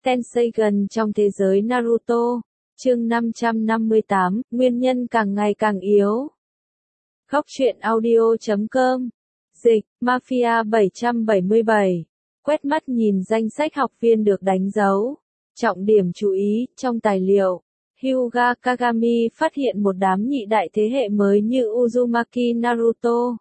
Tenseigan trong thế giới Naruto. Chương 558, nguyên nhân càng ngày càng yếu. Góc truyện audio.com. Dịch, Mafia 777. Quét mắt nhìn danh sách học viên được đánh dấu. Trọng điểm chú ý, trong tài liệu, Hyuga Kagami phát hiện một đám nhị đại thế hệ mới như Uzumaki Naruto,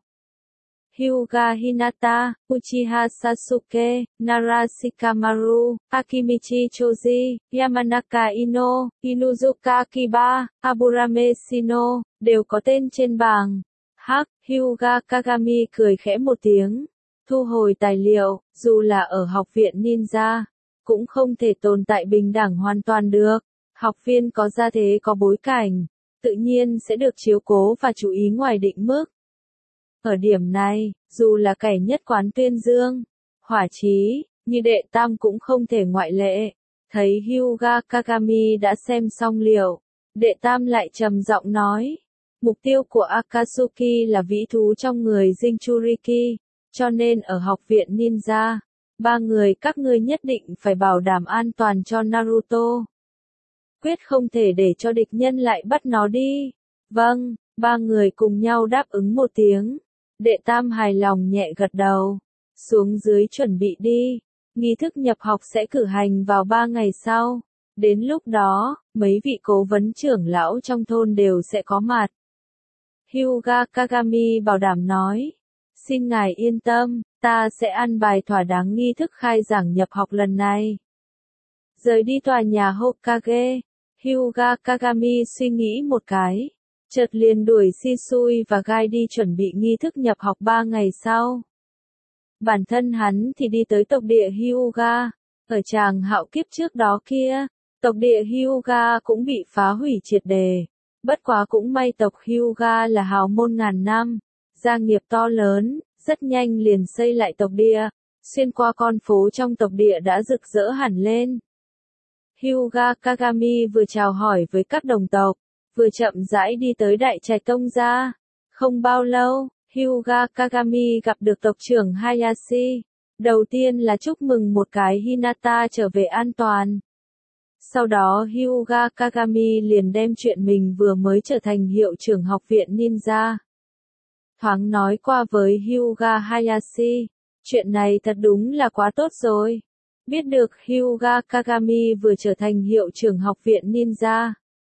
Hyuga Hinata, Uchiha Sasuke, Nara Shikamaru, Akimichi Choji, Yamanaka Ino, Inuzuka Kiba, Aburame Shino, đều có tên trên bảng. Hyuga Kagami cười khẽ một tiếng, thu hồi tài liệu, dù là ở học viện ninja, cũng không thể tồn tại bình đẳng hoàn toàn được. Học viên có gia thế có bối cảnh, tự nhiên sẽ được chiếu cố và chú ý ngoài định mức. Ở điểm này, dù là kẻ nhất quán tuyên dương, hỏa chí, như đệ tam cũng không thể ngoại lệ. Thấy Hyuga Kagami đã xem xong liệu, đệ tam lại trầm giọng nói, mục tiêu của Akatsuki là vĩ thú trong người Jinchuriki, cho nên ở học viện ninja, 3 người các ngươi nhất định phải bảo đảm an toàn cho Naruto. Quyết không thể để cho địch nhân lại bắt nó đi. Vâng, 3 người cùng nhau đáp ứng một tiếng. Đệ tam hài lòng nhẹ gật đầu. Xuống dưới chuẩn bị đi. Nghi thức nhập học sẽ cử hành vào 3 ngày sau. Đến lúc đó, mấy vị cố vấn trưởng lão trong thôn đều sẽ có mặt. Hyuga Kagami bảo đảm nói. Xin ngài yên tâm, ta sẽ an bài thỏa đáng nghi thức khai giảng nhập học lần này. Rời đi tòa nhà Hokage, Hyuga Kagami suy nghĩ một cái, chợt liền đuổi Shisui và Gai đi chuẩn bị nghi thức nhập học 3 ngày sau. Bản thân hắn thì đi tới tộc địa Hyuga, ở tràng hạo kiếp trước đó kia, tộc địa Hyuga cũng bị phá hủy triệt đề. Bất quá cũng may tộc Hyuga là hào môn ngàn năm, gia nghiệp to lớn, rất nhanh liền xây lại tộc địa, xuyên qua con phố trong tộc địa đã rực rỡ hẳn lên. Hyuga Kagami vừa chào hỏi với các đồng tộc, vừa chậm rãi đi tới đại trạch tông gia. Không bao lâu, Hyuga Kagami gặp được tộc trưởng Hayashi. Đầu tiên là chúc mừng một cái Hinata trở về an toàn. Sau đó Hyuga Kagami liền đem chuyện mình vừa mới trở thành hiệu trưởng học viện ninja. Thoáng nói qua với Hyuga Hayashi, chuyện này thật đúng là quá tốt rồi. Biết được Hyuga Kagami vừa trở thành hiệu trưởng học viện ninja.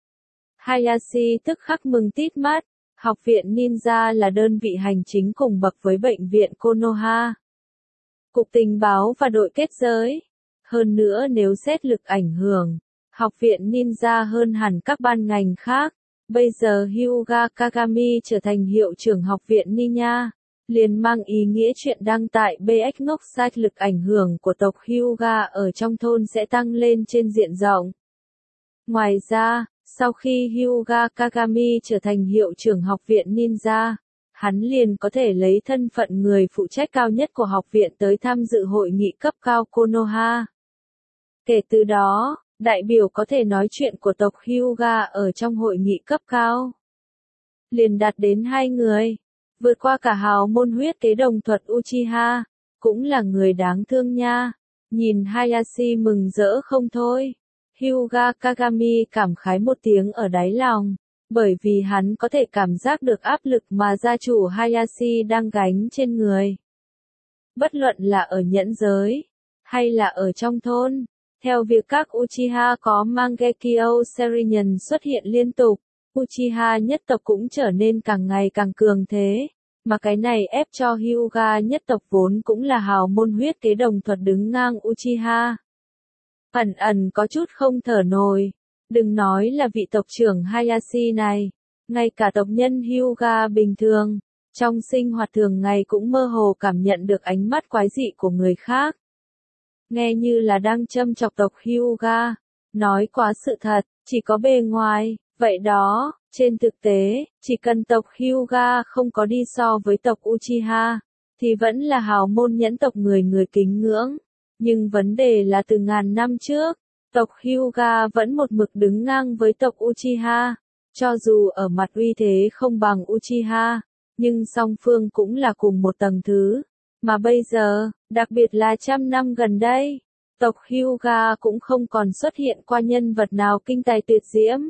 Hayashi tức khắc mừng tít mắt, học viện ninja là đơn vị hành chính cùng bậc với bệnh viện Konoha, cục tình báo và đội kết giới. Hơn nữa nếu xét lực ảnh hưởng, học viện ninja hơn hẳn các ban ngành khác. Bây giờ Hyuga Kagami trở thành hiệu trưởng học viện ninja, liền mang ý nghĩa chuyện đăng tại BX ngốc site lực ảnh hưởng của tộc Hyuga ở trong thôn sẽ tăng lên trên diện rộng. Ngoài ra, sau khi Hyuga Kagami trở thành hiệu trưởng học viện ninja, hắn liền có thể lấy thân phận người phụ trách cao nhất của học viện tới tham dự hội nghị cấp cao Konoha. Kể từ đó, đại biểu có thể nói chuyện của tộc Hyuga ở trong hội nghị cấp cao liền đạt đến 2 người, vượt qua cả hào môn huyết kế đồng thuật Uchiha, cũng là người đáng thương nha. Nhìn Hayashi mừng rỡ không thôi, Hyuga Kagami cảm khái một tiếng ở đáy lòng, bởi vì hắn có thể cảm giác được áp lực mà gia chủ Hayashi đang gánh trên người. Bất luận là ở nhẫn giới, hay là ở trong thôn, theo việc các Uchiha có Mangekyo Sharingan xuất hiện liên tục, Uchiha nhất tộc cũng trở nên càng ngày càng cường thế, mà cái này ép cho Hyuga nhất tộc vốn cũng là hào môn huyết kế đồng thuật đứng ngang Uchiha. Ẩn ẩn có chút không thở nổi, đừng nói là vị tộc trưởng Hayashi này, ngay cả tộc nhân Hyuga bình thường, trong sinh hoạt thường ngày cũng mơ hồ cảm nhận được ánh mắt quái dị của người khác. Nghe như là đang châm chọc tộc Hyuga, nói quá sự thật, chỉ có bề ngoài, vậy đó, trên thực tế, chỉ cần tộc Hyuga không có đi so với tộc Uchiha, thì vẫn là hào môn nhẫn tộc người người kính ngưỡng. Nhưng vấn đề là từ ngàn năm trước, tộc Hyuga vẫn một mực đứng ngang với tộc Uchiha, cho dù ở mặt uy thế không bằng Uchiha, nhưng song phương cũng là cùng một tầng thứ. Mà bây giờ, đặc biệt là trăm năm gần đây, tộc Hyuga cũng không còn xuất hiện qua nhân vật nào kinh tài tuyệt diễm.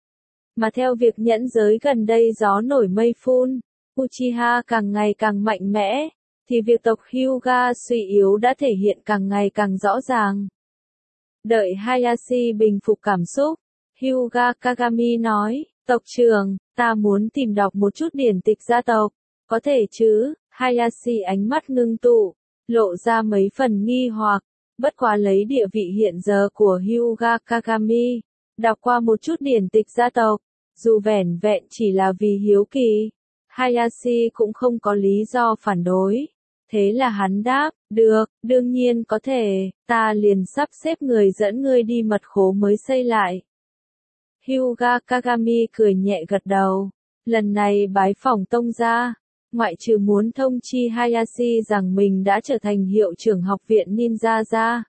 Mà theo việc nhẫn giới gần đây gió nổi mây phun, Uchiha càng ngày càng mạnh mẽ, thì việc tộc Hyuga suy yếu đã thể hiện càng ngày càng rõ ràng. Đợi Hayashi bình phục cảm xúc, Hyuga Kagami nói, tộc trưởng, ta muốn tìm đọc một chút điển tịch gia tộc, có thể chứ? Hayashi ánh mắt ngưng tụ, lộ ra mấy phần nghi hoặc, bất quá lấy địa vị hiện giờ của Hyuga Kagami, đọc qua một chút điển tịch gia tộc, dù vẻn vẹn chỉ là vì hiếu kỳ, Hayashi cũng không có lý do phản đối. Thế là hắn đáp, được, đương nhiên có thể, ta liền sắp xếp người dẫn ngươi đi mật khố mới xây lại. Hyuga Kagami cười nhẹ gật đầu, lần này bái phỏng tông gia, ngoại trừ muốn thông chi Hayashi rằng mình đã trở thành hiệu trưởng học viện ninja ra.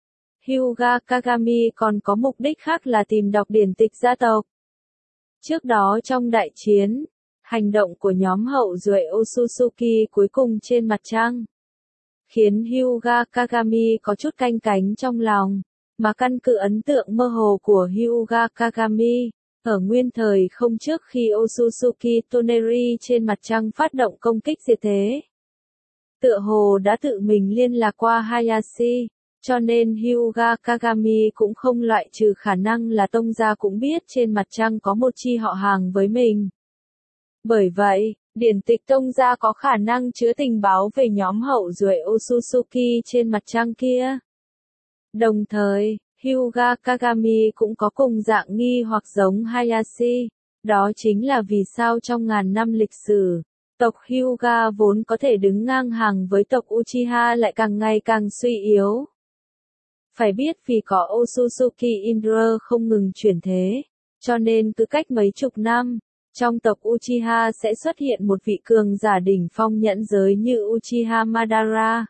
Hyuga Kagami còn có mục đích khác là tìm đọc điển tịch gia tộc. Trước đó trong đại chiến, hành động của nhóm hậu duệ Otsutsuki cuối cùng trên mặt trăng, khiến Hyuga Kagami có chút canh cánh trong lòng, mà căn cứ ấn tượng mơ hồ của Hyuga Kagami, ở nguyên thời không trước khi Otsutsuki Toneri trên mặt trăng phát động công kích diệt thế, tựa hồ đã tự mình liên lạc qua Hayashi, cho nên Hyuga Kagami cũng không loại trừ khả năng là tông gia cũng biết trên mặt trăng có một chi họ hàng với mình. Bởi vậy, điển tịch tông gia có khả năng chứa tình báo về nhóm hậu duệ Otsutsuki trên mặt trăng kia. Đồng thời, Hyuga Kagami cũng có cùng dạng nghi hoặc giống Hayashi, đó chính là vì sao trong ngàn năm lịch sử, tộc Hyuga vốn có thể đứng ngang hàng với tộc Uchiha lại càng ngày càng suy yếu. Phải biết vì có Otsutsuki Indra không ngừng chuyển thế, cho nên cứ cách mấy chục năm, trong tộc Uchiha sẽ xuất hiện một vị cường giả đỉnh phong nhẫn giới như Uchiha Madara,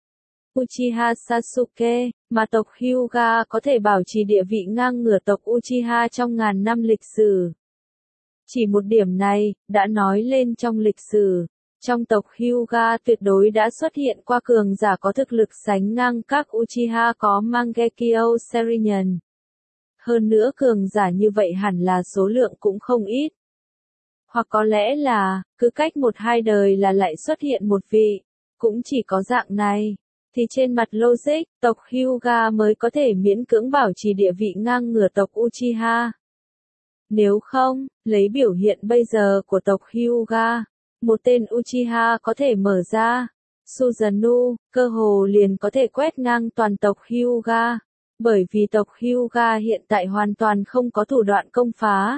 Uchiha Sasuke, mà tộc Hyuga có thể bảo trì địa vị ngang ngửa tộc Uchiha trong ngàn năm lịch sử. Chỉ một điểm này, đã nói lên trong lịch sử, trong tộc Hyuga tuyệt đối đã xuất hiện qua cường giả có thực lực sánh ngang các Uchiha có Mangekyo Sharingan. Hơn nữa cường giả như vậy hẳn là số lượng cũng không ít. Hoặc có lẽ là, cứ cách một hai đời là lại xuất hiện một vị, cũng chỉ có dạng này, thì trên mặt logic, tộc Hyuga mới có thể miễn cưỡng bảo trì địa vị ngang ngửa tộc Uchiha. Nếu không, lấy biểu hiện bây giờ của tộc Hyuga, một tên Uchiha có thể mở ra, Susanoo, cơ hồ liền có thể quét ngang toàn tộc Hyuga, bởi vì tộc Hyuga hiện tại hoàn toàn không có thủ đoạn công phá.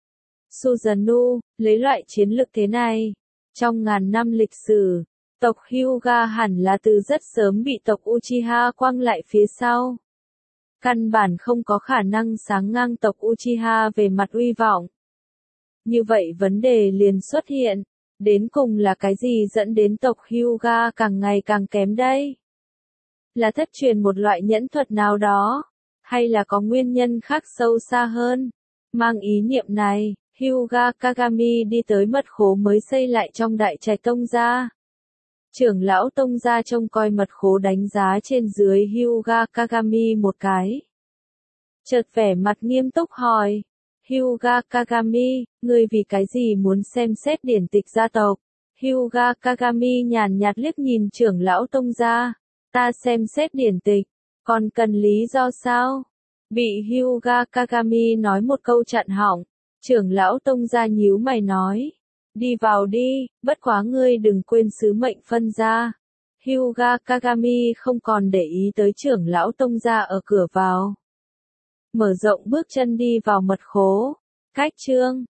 Susanoo, lấy loại chiến lực thế này, trong ngàn năm lịch sử, tộc Hyuga hẳn là từ rất sớm bị tộc Uchiha quăng lại phía sau. Căn bản không có khả năng sáng ngang tộc Uchiha về mặt uy vọng. Như vậy vấn đề liền xuất hiện, đến cùng là cái gì dẫn đến tộc Hyuga càng ngày càng kém đây? Là thất truyền một loại nhẫn thuật nào đó, hay là có nguyên nhân khác sâu xa hơn? Mang ý niệm này, Hyuga Kagami đi tới mật khố mới xây lại trong đại trạch tông gia. Trưởng lão tông gia trông coi mật khố đánh giá trên dưới Hyuga Kagami một cái. Chợt vẻ mặt nghiêm túc hỏi, Hyuga Kagami, ngươi vì cái gì muốn xem xét điển tịch gia tộc? Hyuga Kagami nhàn nhạt liếc nhìn trưởng lão tông gia, ta xem xét điển tịch, còn cần lý do sao? Bị Hyuga Kagami nói một câu chặn họng, trưởng lão tông gia nhíu mày nói, đi vào đi, bất quá ngươi đừng quên sứ mệnh phân gia. Hyuga Kagami không còn để ý tới trưởng lão tông gia ở cửa vào. Mở rộng bước chân đi vào mật khố. Cách chương